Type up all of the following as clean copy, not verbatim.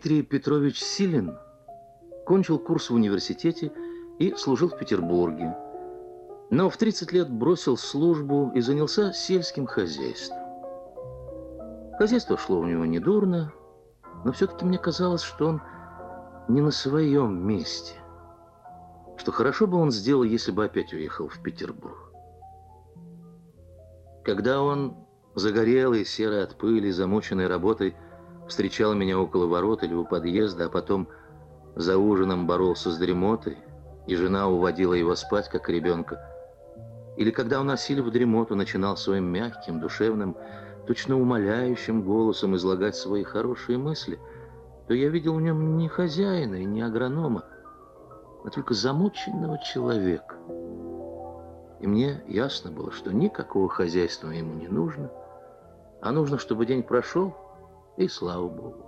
Дмитрий Петрович Силин кончил курс в университете и служил в Петербурге. Но в 30 лет бросил службу и занялся сельским хозяйством. Хозяйство шло у него недурно, но все-таки мне казалось, что он не на своем месте. Что хорошо бы он сделал, если бы опять уехал в Петербург. Когда он, загорелый, серый от пыли, замученный работой, встречал меня около ворот или у подъезда, а потом за ужином боролся с дремотой, и жена уводила его спать, как ребенка, или когда он, осилив дремоту, начинал своим мягким, душевным, точно умоляющим голосом излагать свои хорошие мысли, то я видел в нем не хозяина и не агронома, а только замученного человека. И мне ясно было, что никакого хозяйства ему не нужно, а нужно, чтобы день прошел, и слава Богу.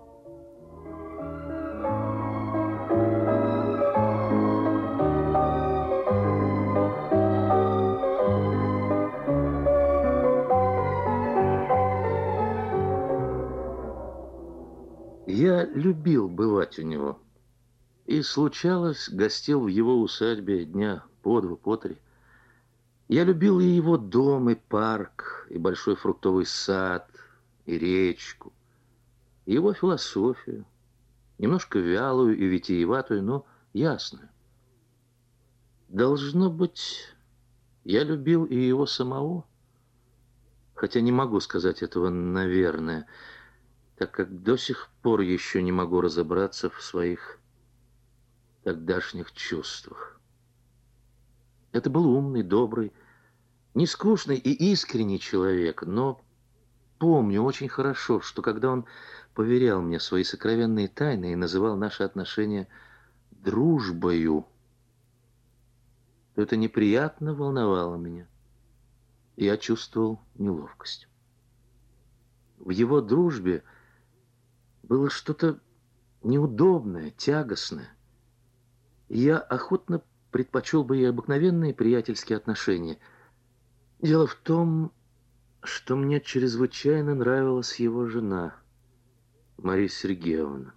Я любил бывать у него, и, случалось, гостил в его усадьбе дня по два, по три. Я любил и его дом, и парк, и большой фруктовый сад, и речку, и его философию, немножко вялую и витиеватую, но ясную. Должно быть, я любил и его самого, хотя не могу сказать этого, наверное, так как до сих пор еще не могу разобраться в своих тогдашних чувствах. Это был умный, добрый, нескучный и искренний человек, но помню очень хорошо, что когда он поверял мне свои сокровенные тайны и называл наши отношения дружбою, то это неприятно волновало меня, и я чувствовал неловкость. В его дружбе было что-то неудобное, тягостное, и я охотно предпочел бы и обыкновенные приятельские отношения. Дело в том, что мне чрезвычайно нравилась его жена, Мария Сергеевна.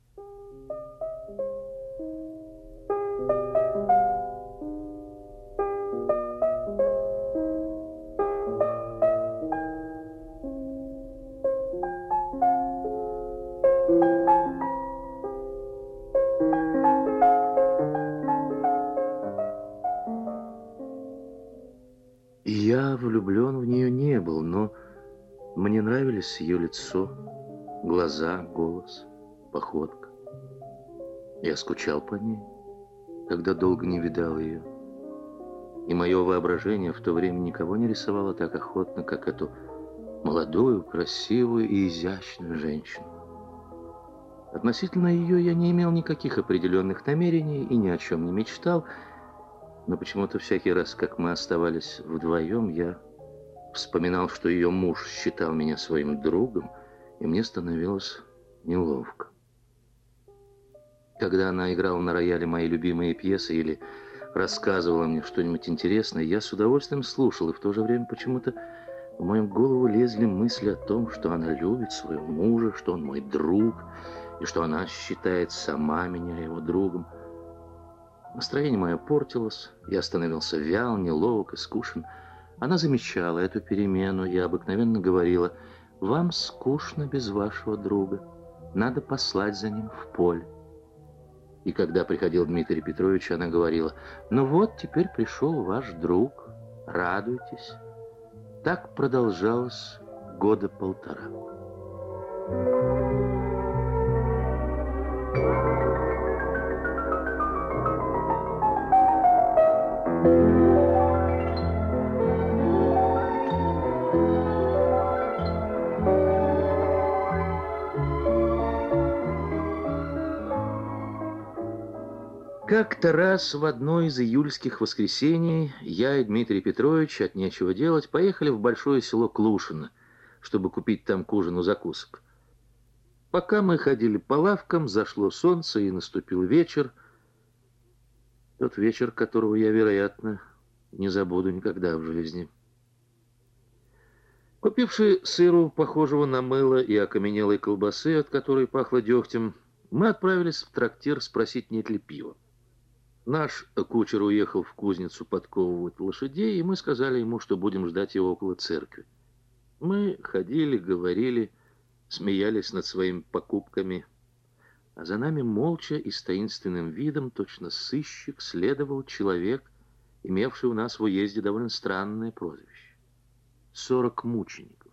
Я влюблен в нее не был, но мне нравились ее лицо, глаза, голос, походка. Я скучал по ней, когда долго не видал ее. И мое воображение в то время никого не рисовало так охотно, как эту молодую, красивую и изящную женщину. Относительно ее я не имел никаких определенных намерений и ни о чем не мечтал, но почему-то всякий раз, как мы оставались вдвоем, я вспоминал, что ее муж считал меня своим другом, и мне становилось неловко. Когда она играла на рояле мои любимые пьесы или рассказывала мне что-нибудь интересное, я с удовольствием слушал, и в то же время почему-то в мою голову лезли мысли о том, что она любит своего мужа, что он мой друг, и что она считает сама меня его другом. Настроение мое портилось, я становился вял, неловок и скучен. Она замечала эту перемену и обыкновенно говорила: «Вам скучно без вашего друга, надо послать за ним в поле». И когда приходил Дмитрий Петрович, она говорила: «Ну вот, теперь пришел ваш друг, радуйтесь». Так продолжалось года полтора. Как-то раз в одно из июльских воскресений я и Дмитрий Петрович от нечего делать поехали в большое село Клушино, чтобы купить там к ужину закусок. Пока мы ходили по лавкам, зашло солнце и наступил вечер. Тот вечер, которого я, вероятно, не забуду никогда в жизни. Купивши сыру, похожего на мыло, и окаменелой колбасы, от которой пахло дегтем, Мы отправились в трактир спросить, нет ли пива. Наш кучер уехал в кузницу подковывать лошадей, и мы сказали ему, что будем ждать его около церкви. Мы ходили, говорили, смеялись над своими покупками, а за нами молча и с таинственным видом, точно сыщик, следовал человек, имевший у нас в уезде довольно странное прозвище — 40 мучеников.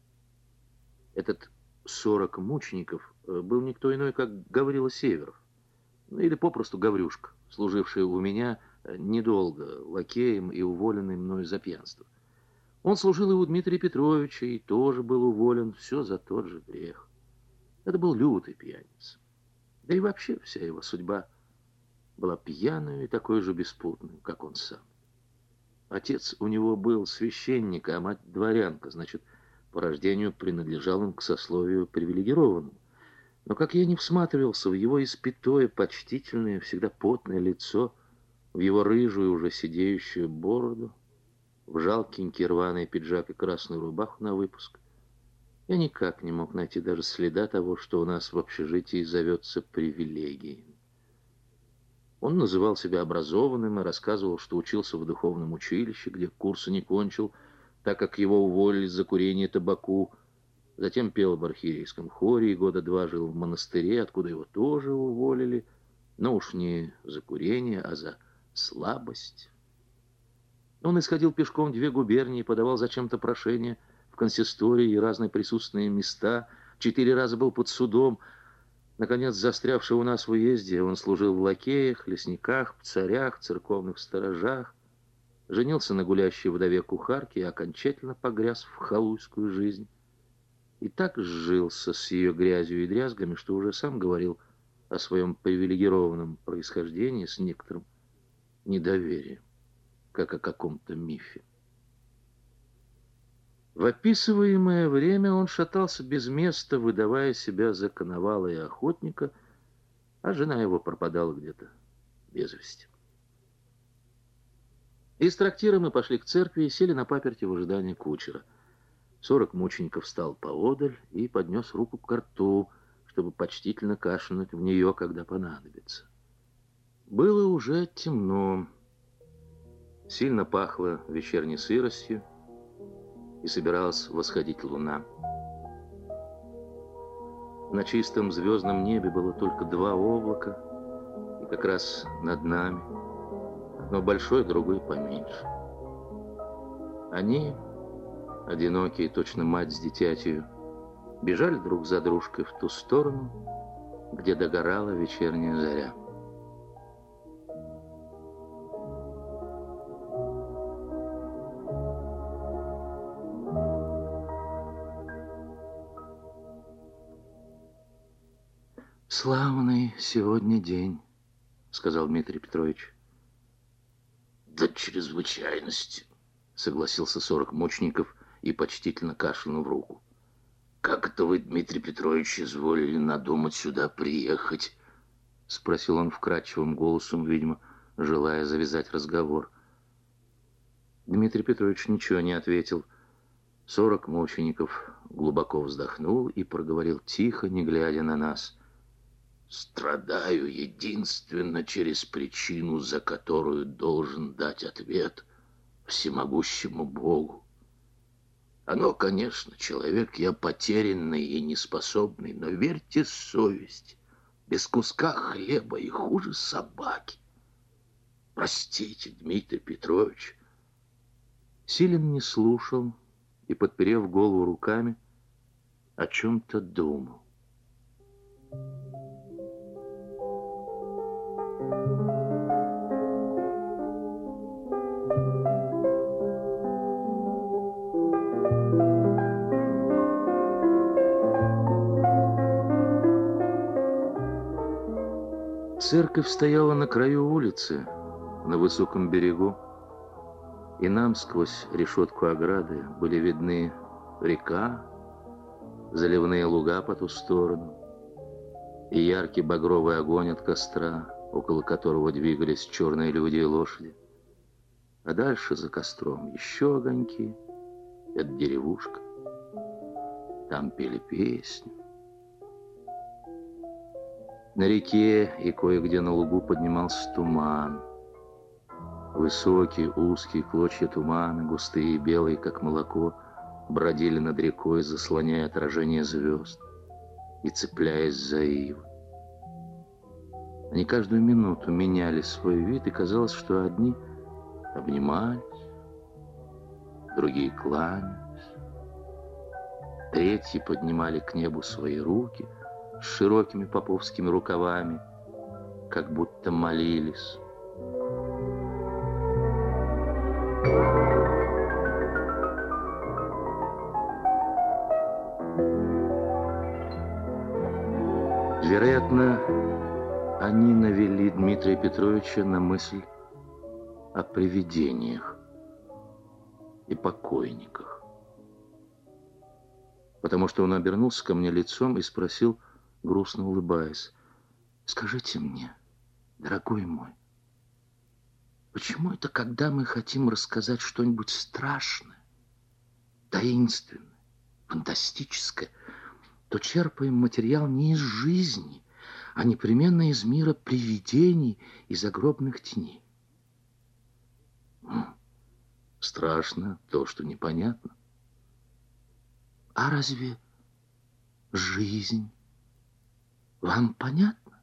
Этот 40 мучеников был никто иной, как Гаврила Северов, ну или попросту Гаврюшка, служивший у меня недолго лакеем и уволенный мною за пьянство. Он служил и у Дмитрия Петровича, и тоже был уволен, все за тот же грех. Это был лютый пьяница. Да и вообще вся его судьба была пьяной и такой же беспутной, как он сам. Отец у него был священник, а мать дворянка, значит, по рождению принадлежал он к сословию привилегированному. Но как я не всматривался в его испятое, почтительное, всегда потное лицо, в его рыжую, уже сидеющую бороду, в жалкенький рваный пиджак и красную рубаху на выпуск, я никак не мог найти даже следа того, что у нас в общежитии зовется привилегией. Он называл себя образованным и рассказывал, что учился в духовном училище, где курсы не кончил, так как его уволили за курение табаку. Затем пел в архиерейском хоре и года 2 жил в монастыре, откуда его тоже уволили, но уж не за курение, а за слабость. Он исходил пешком 2 губернии, подавал зачем-то прошение в консистории и разные присутственные места, 4 раза был под судом. Наконец, застрявший у нас в уезде, он служил в лакеях, лесниках, царях, церковных сторожах, женился на гулящей вдове кухарке и окончательно погряз в халуйскую жизнь. И так сжился с ее грязью и дрязгами, что уже сам говорил о своем привилегированном происхождении с некоторым недоверием, как о каком-то мифе. В описываемое время он шатался без места, выдавая себя за коновала и охотника, а жена его пропадала где-то без вести. Из трактира мы пошли к церкви и сели на паперти в ожидании кучера. 40 мучеников встал поодаль и поднес руку к рту, чтобы почтительно кашлянуть в нее, когда понадобится. Было уже темно, сильно пахло вечерней сыростью, и собиралась восходить луна. На чистом звездном небе было только 2 облака, и как раз над нами, одно большое, другое поменьше. Они, одинокие, точно мать с дитятью, бежали друг за дружкой в ту сторону, где догорала вечерняя заря. «Славный сегодня день», — сказал Дмитрий Петрович. «До чрезвычайности», — согласился 40 мучеников и почтительно кашлянул в руку. «Как это вы, Дмитрий Петрович, изволили надумать сюда приехать?» — спросил он вкрадчивым голосом, видимо, желая завязать разговор. Дмитрий Петрович ничего не ответил. 40 мучеников глубоко вздохнул и проговорил тихо, не глядя на нас: «Страдаю единственно через причину, за которую должен дать ответ всемогущему Богу. Оно, конечно, человек я потерянный и неспособный, но верьте, совесть без куска хлеба и хуже собаки. Простите, Дмитрий Петрович». Силин не слушал и, подперев голову руками, о чем-то думал. Церковь стояла на краю улицы, на высоком берегу, и нам сквозь решетку ограды были видны река, заливные луга по ту сторону и яркий багровый огонь от костра, около которого двигались черные люди и лошади. А дальше за костром еще огоньки, это деревушка. Там пели песни. На реке и кое-где на лугу поднимался туман. Высокие, узкие клочья тумана, густые и белые, как молоко, бродили над рекой, заслоняя отражение звезд и цепляясь за ивы. Они каждую минуту меняли свой вид, и казалось, что одни обнимались, другие кланялись, третьи поднимали к небу свои руки с широкими поповскими рукавами, как будто молились. Вероятно, они навели Дмитрия Петровича на мысль о привидениях и покойниках. Потому что он обернулся ко мне лицом и спросил, грустно улыбаясь: «Скажите мне, дорогой мой, почему это, когда мы хотим рассказать что-нибудь страшное, таинственное, фантастическое, то черпаем материал не из жизни, а непременно из мира привидений и загробных теней? Страшно то, что непонятно. А разве жизнь вам понятна?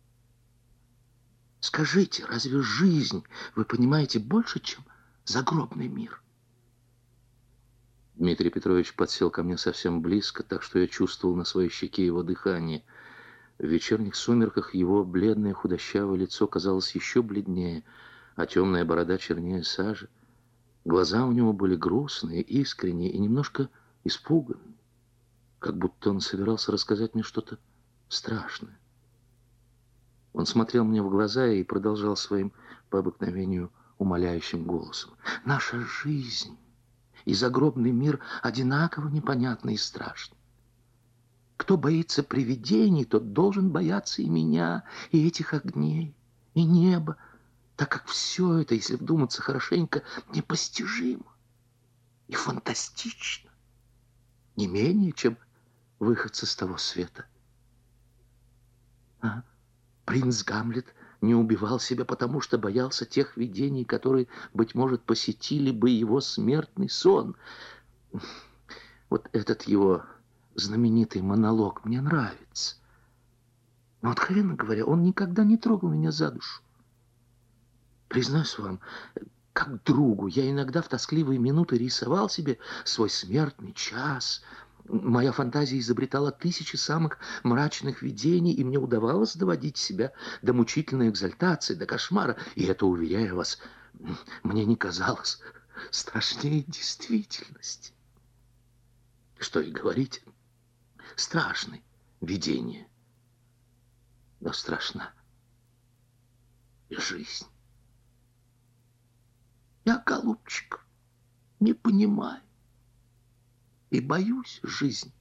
Скажите, разве жизнь вы понимаете больше, чем загробный мир?» Дмитрий Петрович подсел ко мне совсем близко, так что я чувствовал на своей щеке его дыхание. В вечерних сумерках его бледное худощавое лицо казалось еще бледнее, а темная борода чернее сажи. Глаза у него были грустные, искренние и немножко испуганные, как будто он собирался рассказать мне что-то страшное. Он смотрел мне в глаза и продолжал своим по обыкновению умоляющим голосом: «Наша жизнь и загробный мир одинаково непонятны и страшны. Кто боится привидений, тот должен бояться и меня, и этих огней, и неба, так как все это, если вдуматься хорошенько, непостижимо и фантастично, не менее, чем выходцы с того света. Принц Гамлет не убивал себя, потому что боялся тех видений, которые, быть может, посетили бы его смертный сон. Вот этот его знаменитый монолог мне нравится. Но, откровенно говоря, он никогда не трогал меня за душу. Признаюсь вам, как другу, я иногда в тоскливые минуты рисовал себе свой смертный час. Моя фантазия изобретала тысячи самых мрачных видений, и мне удавалось доводить себя до мучительной экзальтации, до кошмара. И это, уверяю вас, мне не казалось страшнее действительности. Что и говорить, страшны видения, но страшна и жизнь. Я, голубчик, не понимаю и боюсь жизни.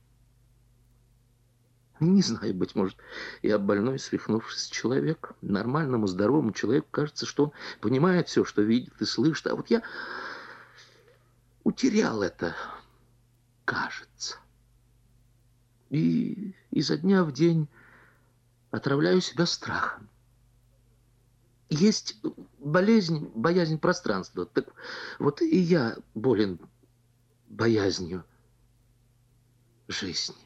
Не знаю, быть может, я больной, свихнувшийся человек. Нормальному, здоровому человеку кажется, что он понимает все, что видит и слышит. А вот я утерял это, кажется. И изо дня в день отравляю себя страхом. Есть болезнь, боязнь пространства. Так вот и я болен боязнью жизни.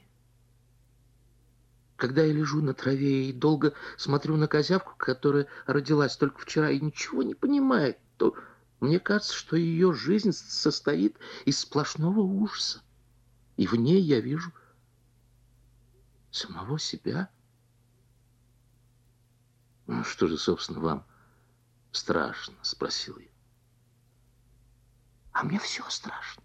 Когда я лежу на траве и долго смотрю на козявку, которая родилась только вчера и ничего не понимает, то мне кажется, что ее жизнь состоит из сплошного ужаса. И в ней я вижу самого себя. «Ну, что же, собственно, вам страшно?» — спросил я. «А мне все страшно.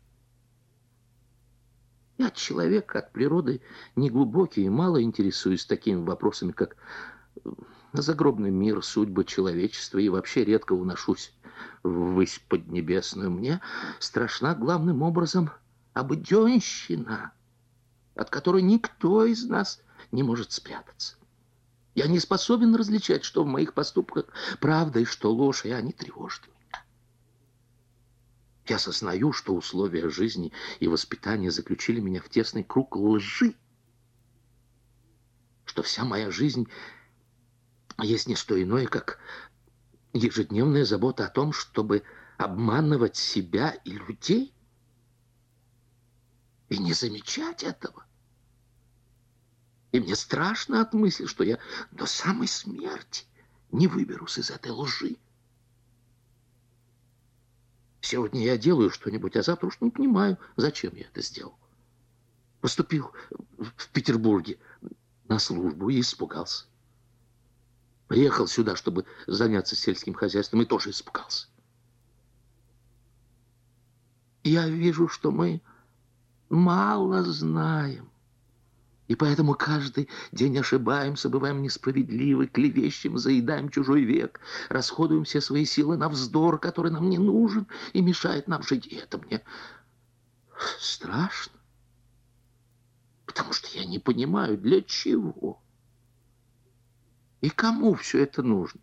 Я человек от природы неглубокий и мало интересуюсь такими вопросами, как загробный мир, судьбы человечества, и вообще редко уношусь ввысь поднебесную. Мне страшна главным образом обыденщина, от которой никто из нас не может спрятаться. Я не способен различать, что в моих поступках правда и что ложь, и они тревожат меня. Я сознаю, что условия жизни и воспитания заключили меня в тесный круг лжи, что вся моя жизнь есть не что иное, как ежедневная забота о том, чтобы обманывать себя и людей и не замечать этого. И мне страшно от мысли, что я до самой смерти не выберусь из этой лжи. Сегодня я делаю что-нибудь, а завтра уж не понимаю, зачем я это сделал. Поступил в Петербурге на службу и испугался. Приехал сюда, чтобы заняться сельским хозяйством, и тоже испугался. Я вижу, что мы мало знаем. И поэтому каждый день ошибаемся, бываем несправедливы, клевещем, заедаем чужой век, расходуем все свои силы на вздор, который нам не нужен и мешает нам жить. И это мне страшно, потому что я не понимаю, для чего и кому все это нужно.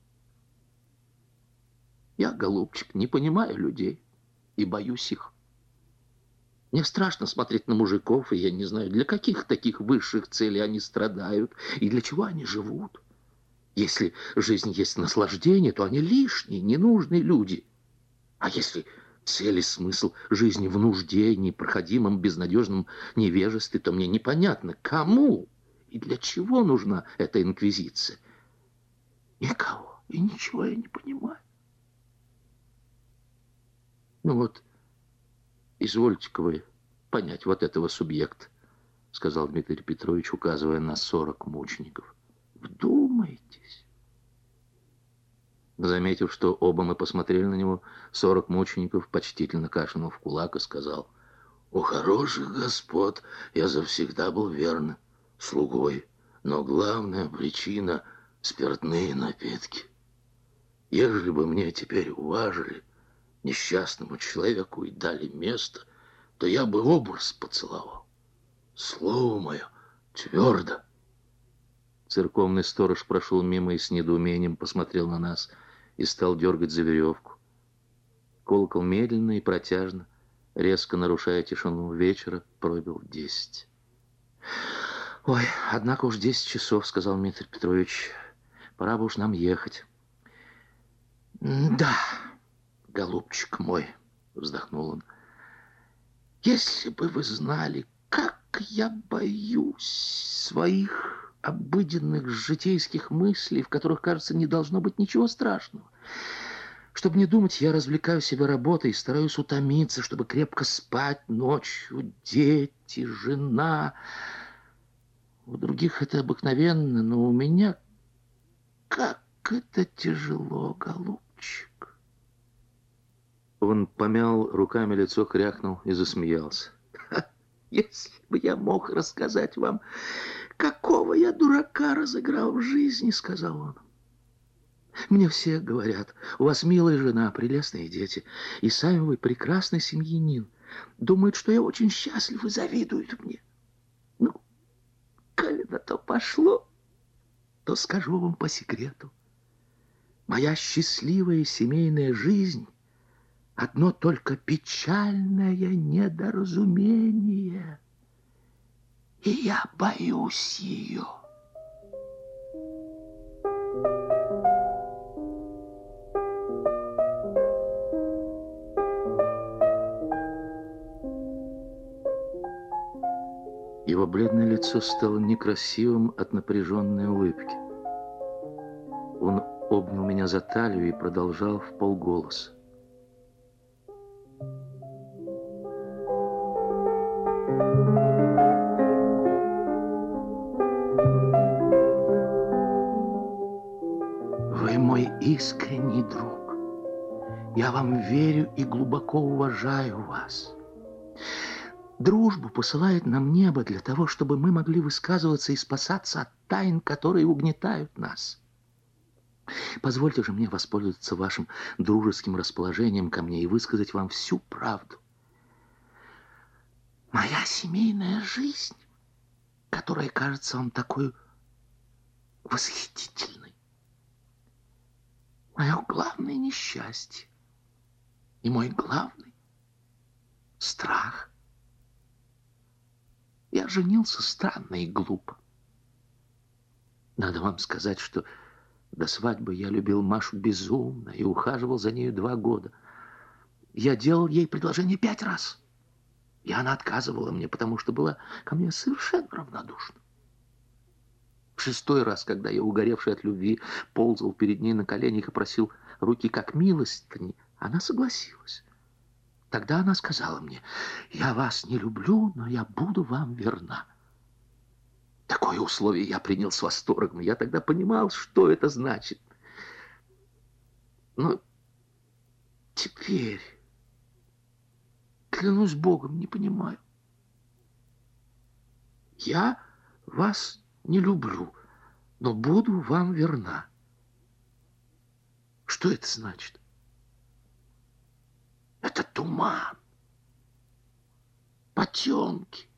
Я, голубчик, не понимаю людей и боюсь их. Мне страшно смотреть на мужиков, и я не знаю, для каких таких высших целей они страдают и для чего они живут. Если жизнь есть наслаждение, то они лишние, ненужные люди. А если цель и смысл жизни в нужде, непроходимом, безнадежном невежестве, то мне непонятно, кому и для чего нужна эта инквизиция. Никого и ничего я не понимаю. Ну вот, извольте-ка вы понять вот этого субъекта, сказал Дмитрий Петрович, указывая на 40 мучеников. Вдумайтесь. Заметив, что оба мы посмотрели на него, 40 мучеников почтительно кашлянул в кулак и сказал: «У хороших господ я завсегда был верным слугой, но главная причина — спиртные напитки. Ежели бы мне теперь уважили, несчастному человеку, и дали место, то я бы образ поцеловал. Слово мое твердо». Церковный сторож прошел мимо и с недоумением посмотрел на нас и стал дергать за веревку. Колокол медленно и протяжно, резко нарушая тишину вечера, пробил 10. «Ой, однако уж 10 часов», — сказал Дмитрий Петрович. «Пора бы уж нам ехать». «Да, голубчик мой», — вздохнул он, — «если бы вы знали, как я боюсь своих обыденных житейских мыслей, в которых, кажется, не должно быть ничего страшного. Чтобы не думать, я развлекаю себя работой и стараюсь утомиться, чтобы крепко спать ночью. Дети, жена. У других это обыкновенно, но у меня как это тяжело, голубчик». Он помял руками лицо, крякнул и засмеялся. «Если бы я мог рассказать вам, какого я дурака разыграл в жизни», — сказал он. «Мне все говорят, у вас милая жена, прелестные дети, и сами вы прекрасный семьянин. Думают, что я очень счастлив и завидуют мне. Ну, коли на то пошло, то скажу вам по секрету. Моя счастливая семейная жизнь — одно только печальное недоразумение, и я боюсь ее». Его бледное лицо стало некрасивым от напряженной улыбки. Он обнял меня за талию и продолжал вполголоса: «Вы мой искренний друг. Я вам верю и глубоко уважаю вас. Дружбу посылает нам небо для того, чтобы мы могли высказываться и спасаться от тайн, которые угнетают нас. Позвольте же мне воспользоваться вашим дружеским расположением ко мне и высказать вам всю правду. Моя семейная жизнь, которая кажется вам такой восхитительной, мое главное несчастье и мой главный страх. Я женился странно и глупо. Надо вам сказать, что До свадьбы я любил Машу безумно и ухаживал за нею 2 года. Я делал ей предложение 5 раз. И она отказывала мне, потому что была ко мне совершенно равнодушна. В 6-й раз, когда я, угоревший от любви, ползал перед ней на коленях и просил руки как милостыни, она согласилась. Тогда она сказала мне: «Я вас не люблю, но я буду вам верна». Такое условие я принял с восторгом. Я тогда понимал, что это значит. Но теперь, клянусь Богом, не понимаю. Я вас не люблю, но буду вам верна. Что это значит? Это туман, потемки.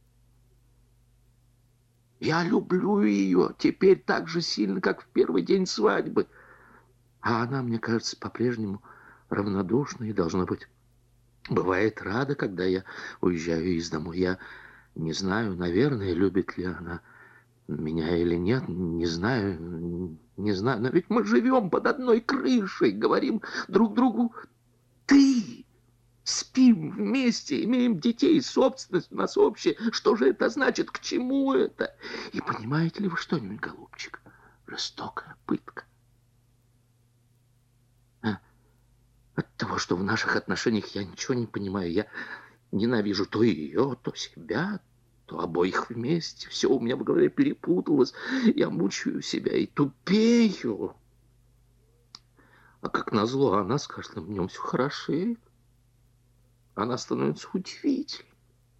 Я люблю ее теперь так же сильно, как в первый день свадьбы. А она, мне кажется, по-прежнему равнодушна и, должно быть, бывает рада, когда я уезжаю из дому. Я не знаю, наверное, любит ли она меня или нет, не знаю, не знаю. Но ведь мы живем под одной крышей, говорим друг другу «ты». Спим вместе, имеем детей, собственность у нас общая. Что же это значит? К чему это? И понимаете ли вы что-нибудь, голубчик? Жестокая пытка. От того, что в наших отношениях я ничего не понимаю. Я ненавижу то ее, то себя, то обоих вместе. Все у меня в голове перепуталось. Я мучаю себя и тупею. А как назло, она с каждым днем все хорошеет. Она становится удивительной.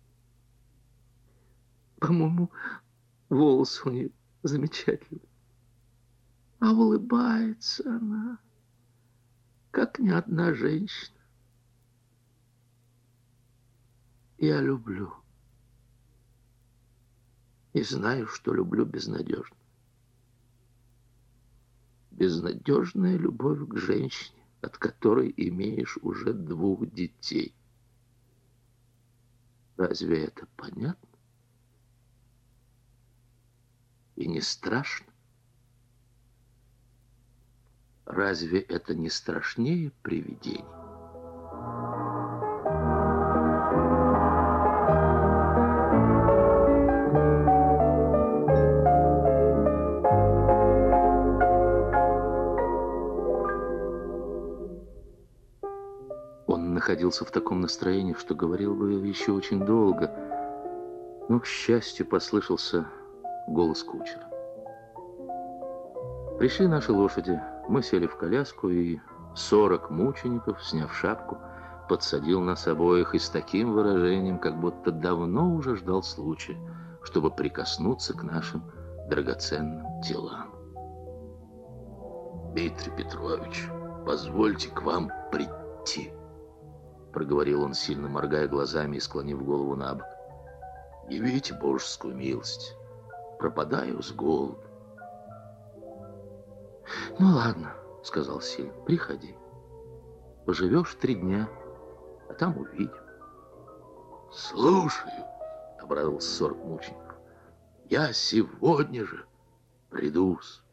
По-моему, волосы у нее замечательные. А улыбается она, как ни одна женщина. Я люблю. И знаю, что люблю безнадежно. Безнадежная любовь к женщине, от которой имеешь уже 2 детей. Разве это понятно? И не страшно? Разве это не страшнее привидений? Он находился в таком настроении, что говорил бы еще очень долго. Но, к счастью, послышался голос кучера. Пришли наши лошади. Мы сели в коляску, и 40 мучеников, сняв шапку, подсадил нас обоих и с таким выражением, как будто давно уже ждал случая, чтобы прикоснуться к нашим драгоценным телам. «Дмитрий Петрович, позвольте к вам прийти», — проговорил он, сильно моргая глазами и склонив голову на бок. «Явите божескую милость. Пропадаю с голоду». «Ну ладно», — сказал Сильм, — «приходи. Поживешь 3 дня, а там увидим». «Слушаю», — обрадовался 40 мучеников. «Я сегодня же приду-с».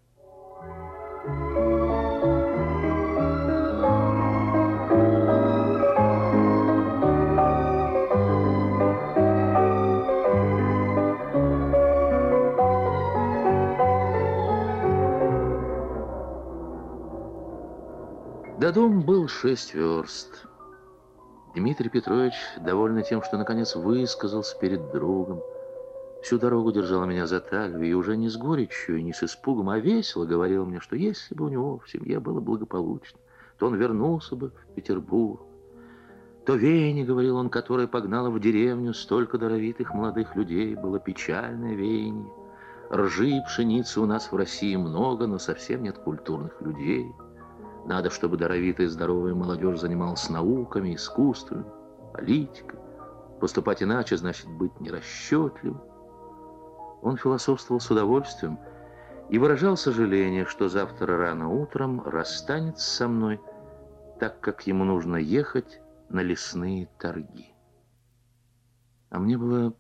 До дома был 6 верст. Дмитрий Петрович, довольный тем, что наконец высказался перед другом, всю дорогу держал меня за талию и уже не с горечью и не с испугом, а весело говорил мне, что если бы у него в семье было благополучно, то он вернулся бы в Петербург. То веяние, говорил он, которое погнало в деревню столько даровитых молодых людей, было печальное веяние. Ржи и пшеницы у нас в России много, но совсем нет культурных людей. Надо, чтобы даровитая и здоровая молодежь занималась науками, искусством, политикой. Поступать иначе значит быть нерасчетливым. Он философствовал с удовольствием и выражал сожаление, что завтра рано утром расстанется со мной, так как ему нужно ехать на лесные торги. А мне было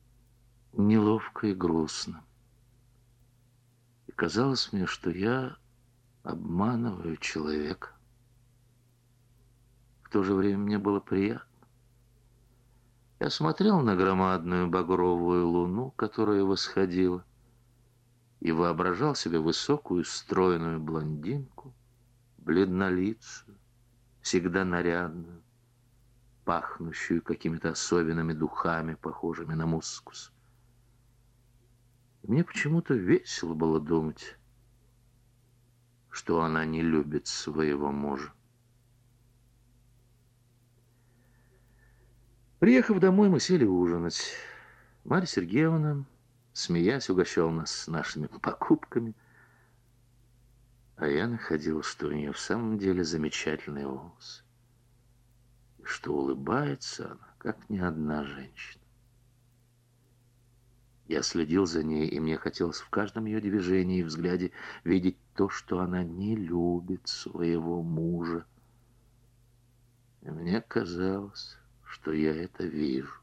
неловко и грустно. И казалось мне, что я обманываю человека. В то же время мне было приятно. Я смотрел на громадную багровую луну, которая восходила, и воображал себе высокую, стройную блондинку, бледнолицую, всегда нарядную, пахнущую какими-то особенными духами, похожими на мускус. И мне почему-то весело было думать, что она не любит своего мужа. Приехав домой, мы сели ужинать. Марья Сергеевна, смеясь, угощала нас нашими покупками, а я находил, что у нее в самом деле замечательные волосы, и что улыбается она, как ни одна женщина. Я следил за ней, и мне хотелось в каждом ее движении и взгляде видеть то, что она не любит своего мужа. И мне казалось, что я это вижу.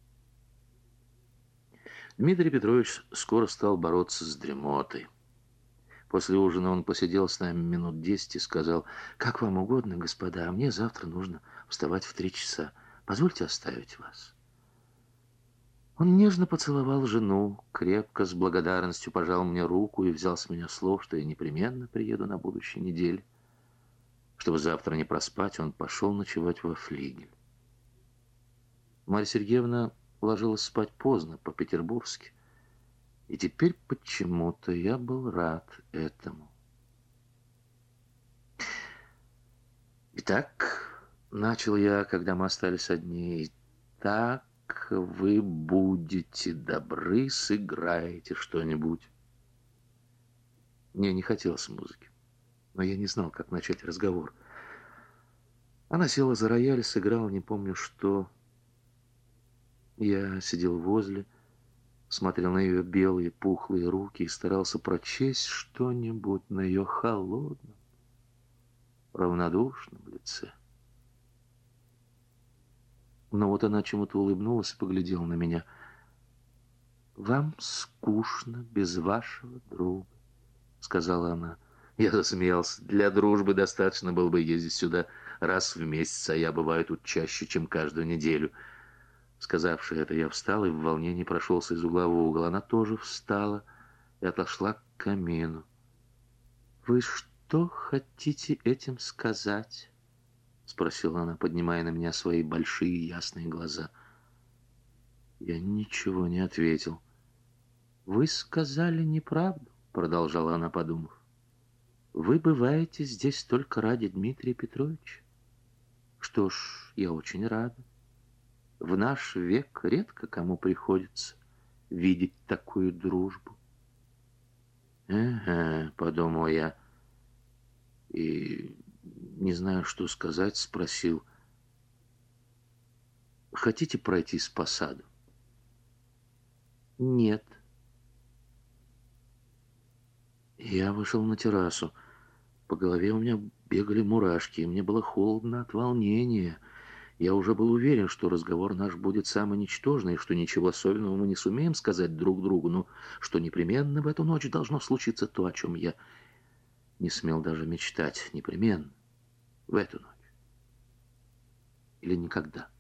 Дмитрий Петрович скоро стал бороться с дремотой. После ужина он посидел с нами минут 10 и сказал: «Как вам угодно, господа, а мне завтра нужно вставать в 3 часа. Позвольте оставить вас». Он нежно поцеловал жену, крепко, с благодарностью пожал мне руку и взял с меня слово, что я непременно приеду на будущей неделе. Чтобы завтра не проспать, он пошел ночевать во флигель. Марья Сергеевна ложилась спать поздно, по-петербургски. И теперь почему-то я был рад этому. «Итак, — начал я, когда мы остались одни, — итак, вы будете добры, сыграете что-нибудь». Мне не хотелось музыки, но я не знал, как начать разговор. Она села за рояль, сыграла, не помню что. Я сидел возле, смотрел на ее белые пухлые руки и старался прочесть что-нибудь на ее холодном, равнодушном лице. Но вот она чему-то улыбнулась и поглядела на меня. «Вам скучно без вашего друга», — сказала она. Я засмеялся. «Для дружбы достаточно было бы ездить сюда раз в месяц, а я бываю тут чаще, чем каждую неделю». Сказавши это, я встал и в волнении прошелся из угла в угол. Она тоже встала и отошла к камину. «Вы что хотите этим сказать?» — спросила она, поднимая на меня свои большие ясные глаза. Я ничего не ответил. «Вы сказали неправду», — продолжала она, подумав. «Вы бываете здесь только ради Дмитрия Петровича. Что ж, я очень рада. В наш век редко кому приходится видеть такую дружбу». «Ага», — подумал я, и, не знаю, что сказать, спросил: «Хотите пройтись по саду?» «Нет». Я вышел на террасу. По голове у меня бегали мурашки, и мне было холодно от волнения. Я уже был уверен, что разговор наш будет самый ничтожный, что ничего особенного мы не сумеем сказать друг другу, но что непременно в эту ночь должно случиться то, о чем я не смел даже мечтать. Непременно. В эту ночь. Или никогда.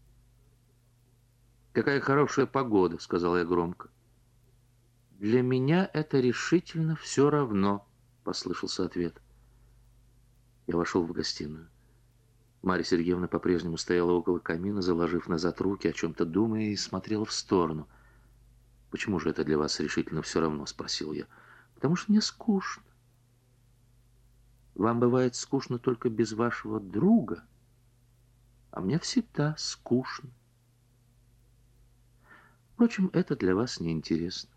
«Какая хорошая погода», — сказал я громко. «Для меня это решительно все равно», — послышался ответ. Я вошел в гостиную. Марья Сергеевна по-прежнему стояла около камина, заложив назад руки, о чем-то думая, и смотрела в сторону. «Почему же это для вас решительно все равно?» — спросил я. «Потому что мне скучно». «Вам бывает скучно только без вашего друга, а мне всегда скучно. Впрочем, это для вас неинтересно».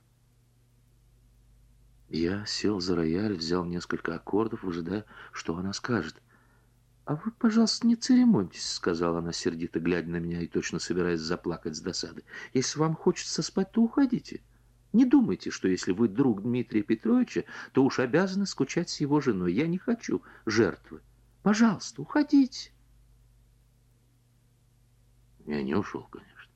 Я сел за рояль, взял несколько аккордов, выжидая, что она скажет. «А вы, пожалуйста, не церемоньтесь», — сказала она, сердито глядя на меня и точно собираясь заплакать с досады. «Если вам хочется спать, то уходите. Не думайте, что если вы друг Дмитрия Петровича, то уж обязаны скучать с его женой. Я не хочу жертвы. Пожалуйста, уходите». Я не ушел, конечно.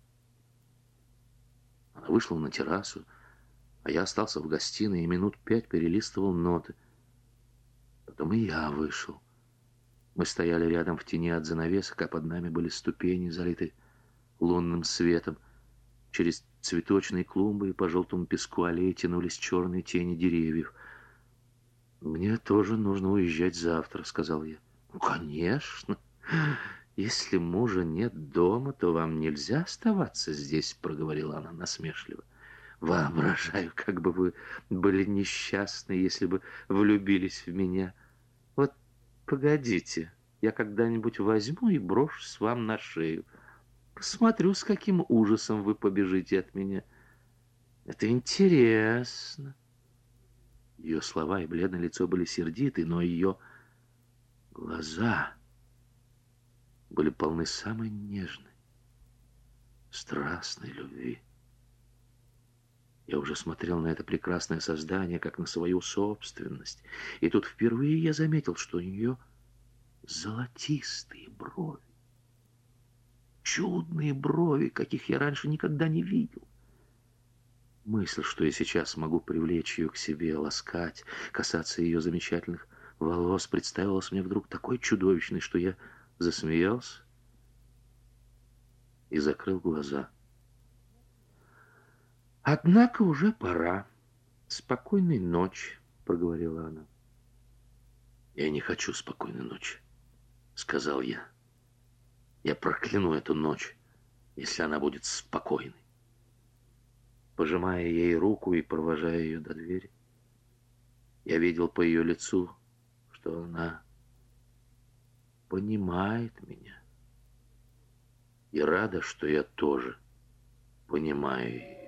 Она вышла на террасу, а я остался в гостиной и минут 5 перелистывал ноты. Потом и я вышел. Мы стояли рядом в тени от занавесок, а под нами были ступени, залиты лунным светом. Через цветочные клумбы и по желтому песку аллеи тянулись черные тени деревьев. «Мне тоже нужно уезжать завтра», — сказал я. «Ну, конечно. Если мужа нет дома, то вам нельзя оставаться здесь», — проговорила она насмешливо. «Воображаю, как бы вы были несчастны, если бы влюбились в меня. Вот погодите, я когда-нибудь возьму и брошусь вам на шею. Посмотрю, с каким ужасом вы побежите от меня. Это интересно». Ее слова и бледное лицо были сердиты, но ее глаза были полны самой нежной, страстной любви. Я уже смотрел на это прекрасное создание, как на свою собственность, и тут впервые я заметил, что у нее золотистые брови. Чудные брови, каких я раньше никогда не видел. Мысль, что я сейчас могу привлечь ее к себе, ласкать, касаться ее замечательных волос, представилась мне вдруг такой чудовищной, что я засмеялся и закрыл глаза. «Однако уже пора. Спокойной ночи», — проговорила она. «Я не хочу спокойной ночи», — сказал я. «Я прокляну эту ночь, если она будет спокойной». Пожимая ей руку и провожая ее до двери, я видел по ее лицу, что она понимает меня и рада, что я тоже понимаю ее.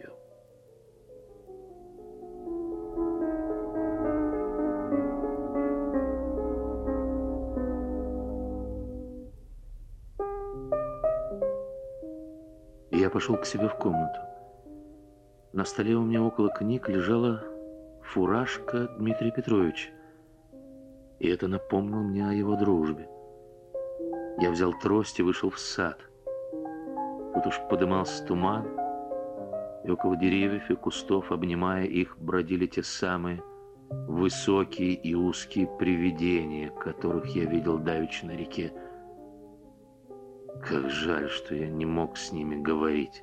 И я пошел к себе в комнату. На столе у меня около книг лежала фуражка Дмитрия Петровича, и это напомнило мне о его дружбе. Я взял трость и вышел в сад. Тут уж подымался туман, и около деревьев и кустов, обнимая их, бродили те самые высокие и узкие привидения, которых я видел давеча на реке. Как жаль, что я не мог с ними говорить.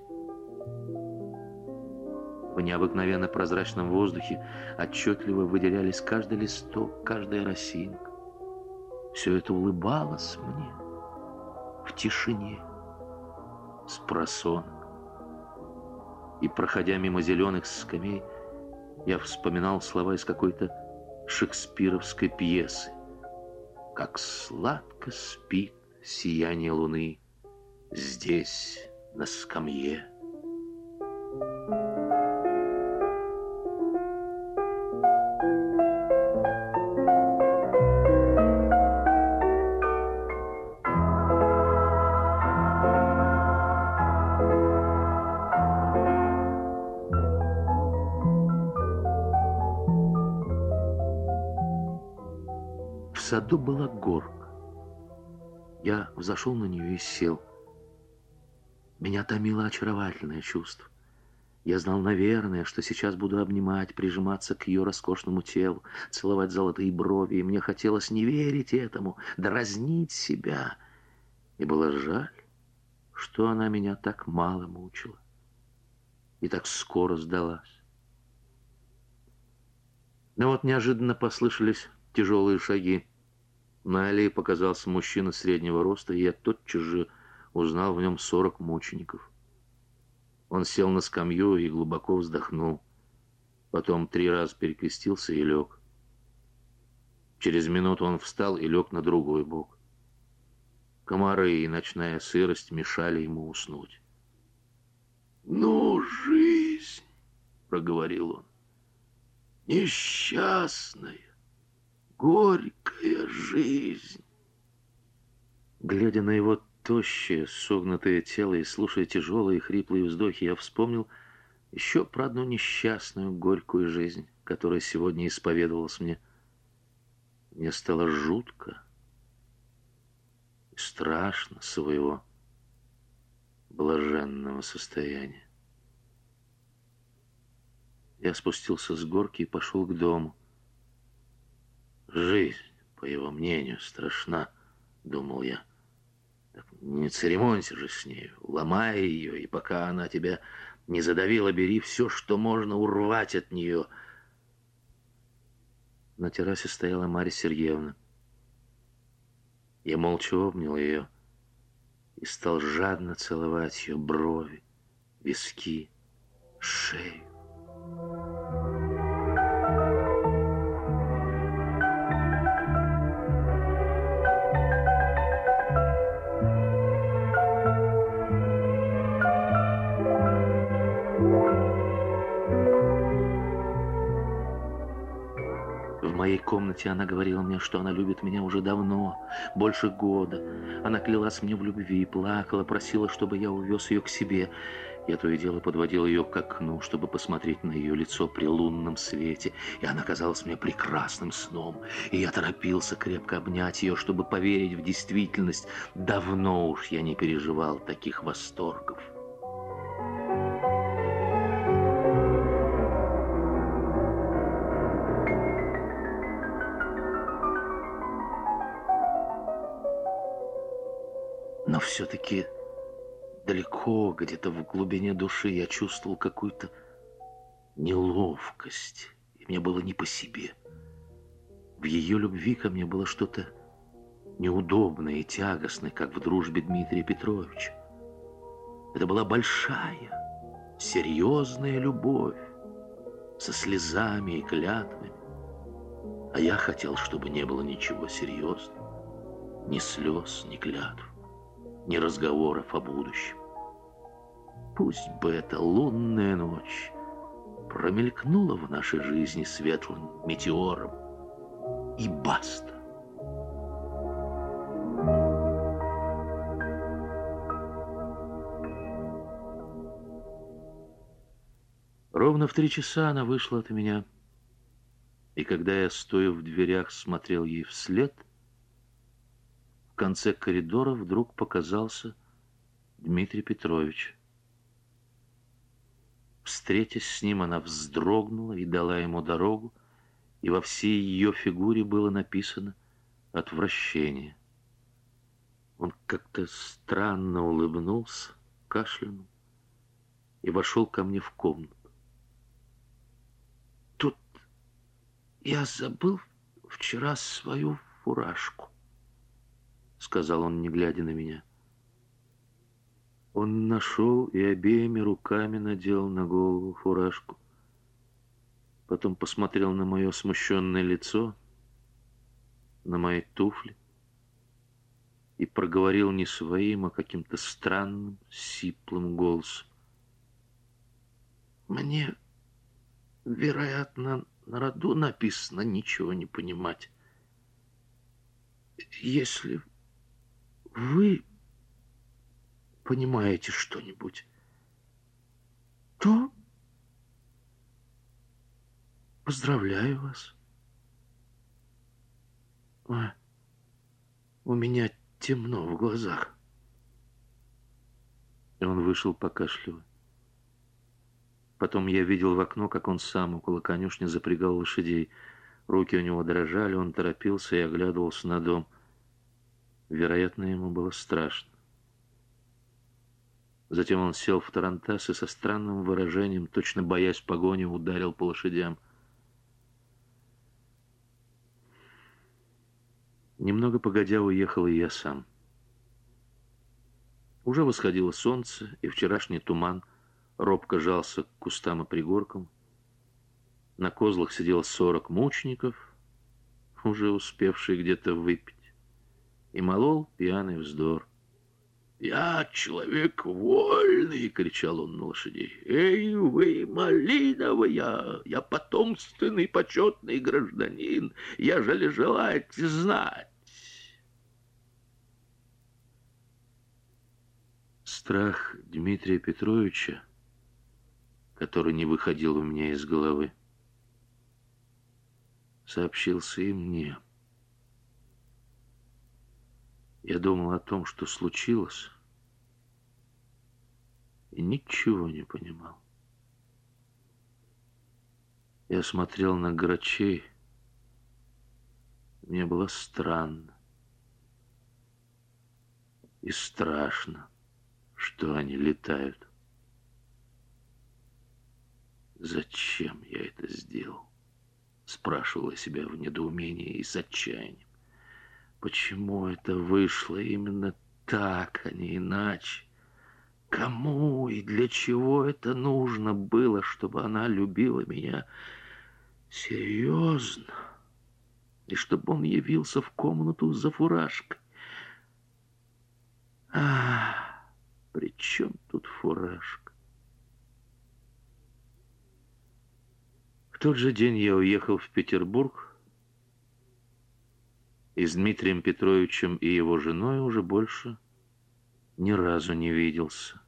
В необыкновенно прозрачном воздухе отчетливо выделялись каждый листок, каждая росинка. Все это улыбалось мне в тишине, спросонок. И, проходя мимо зеленых скамей, я вспоминал слова из какой-то шекспировской пьесы. «Как сладко спит сияние луны здесь, на скамье». В саду была горка. Я взошел на нее и сел. Меня томило очаровательное чувство. Я знал, наверное, что сейчас буду обнимать, прижиматься к ее роскошному телу, целовать золотые брови, и мне хотелось не верить этому, дразнить себя. И было жаль, что она меня так мало мучила и так скоро сдалась. Но вот неожиданно послышались тяжелые шаги. На аллее показался мужчина среднего роста, и я тотчас же узнал в нем 40 мучеников. Он сел на скамью и глубоко вздохнул. Потом 3 раза перекрестился и лег. Через минуту он встал и лег на другой бок. Комары и ночная сырость мешали ему уснуть. «Ну, жизнь!» — проговорил он. «Несчастная, горькая жизнь!» Глядя на его тощее, согнутое тело и слушая тяжелые хриплые вздохи, я вспомнил еще про одну несчастную, горькую жизнь, которая сегодня исповедовалась мне. Мне стало жутко и страшно своего блаженного состояния. Я спустился с горки и пошел к дому. Жизнь, по его мнению, страшна, думал я. Так не церемонься же с нею, ломай ее, и пока она тебя не задавила, бери все, что можно урвать от нее. На террасе стояла Марья Сергеевна. Я молча обнял ее и стал жадно целовать ее брови, виски, шею. В моей комнате она говорила мне, что она любит меня уже давно, больше года. Она клялась мне в любви, плакала, просила, чтобы я увез ее к себе. Я то и дело подводил ее к окну, чтобы посмотреть на ее лицо при лунном свете, и она казалась мне прекрасным сном. И я торопился крепко обнять ее, чтобы поверить в действительность. Давно уж я не переживал таких восторгов. Но все-таки далеко, где-то в глубине души я чувствовал какую-то неловкость, и мне было не по себе. В ее любви ко мне было что-то неудобное и тягостное, как в дружбе Дмитрия Петровича. Это была большая, серьезная любовь, со слезами и клятвами. А я хотел, чтобы не было ничего серьезного, ни слез, ни клятв, ни разговоров о будущем. Пусть бы эта лунная ночь промелькнула в нашей жизни светлым метеором, и баста. Ровно в 3 часа она вышла от меня, и когда я, стоя в дверях, смотрел ей вслед, в конце коридора вдруг показался Дмитрий Петрович. Встретясь с ним, она вздрогнула и дала ему дорогу, и во всей ее фигуре было написано отвращение. Он как-то странно улыбнулся, кашлянул и вошел ко мне в комнату. «Тут я забыл вчера свою фуражку», — сказал он, не глядя на меня. Он нашел и обеими руками надел на голову фуражку. Потом посмотрел на мое смущенное лицо, на мои туфли, и проговорил не своим, а каким-то странным, сиплым голосом. «Мне, вероятно, на роду написано ничего не понимать. Если вы понимаете что-нибудь, то поздравляю вас. У меня темно в глазах». И он вышел, покашливая. Потом я видел в окно, как он сам около конюшни запрягал лошадей. Руки у него дрожали, он торопился и оглядывался на дом. Вероятно, ему было страшно. Затем он сел в тарантас и со странным выражением, точно боясь погони, ударил по лошадям. Немного погодя уехал и я сам. Уже восходило солнце, и вчерашний туман робко жался к кустам и пригоркам. На козлах сидело 40 мучеников, уже успевшие где-то выпить, и молол пьяный вздор. «Я человек вольный!» — кричал он на лошадей. «Эй, вы, малиновая! Я потомственный почетный гражданин! Ежели желаете знать!» Страх Дмитрия Петровича, который не выходил у меня из головы, сообщился и мне. Я думал о том, что случилось, и ничего не понимал. Я смотрел на грачей, Мне было странно и страшно, что они летают. Зачем я это сделал? Спрашивала себя в недоумении и с отчаянием. Почему это вышло именно так, а не иначе? Кому и для чего это нужно было, чтобы она любила меня серьезно? И чтобы он явился в комнату за фуражкой? При чем тут фуражка? В тот же день я уехал в Петербург, и с Дмитрием Петровичем и его женой уже больше ни разу не виделся.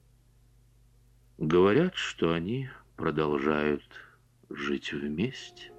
Говорят, что они продолжают жить вместе.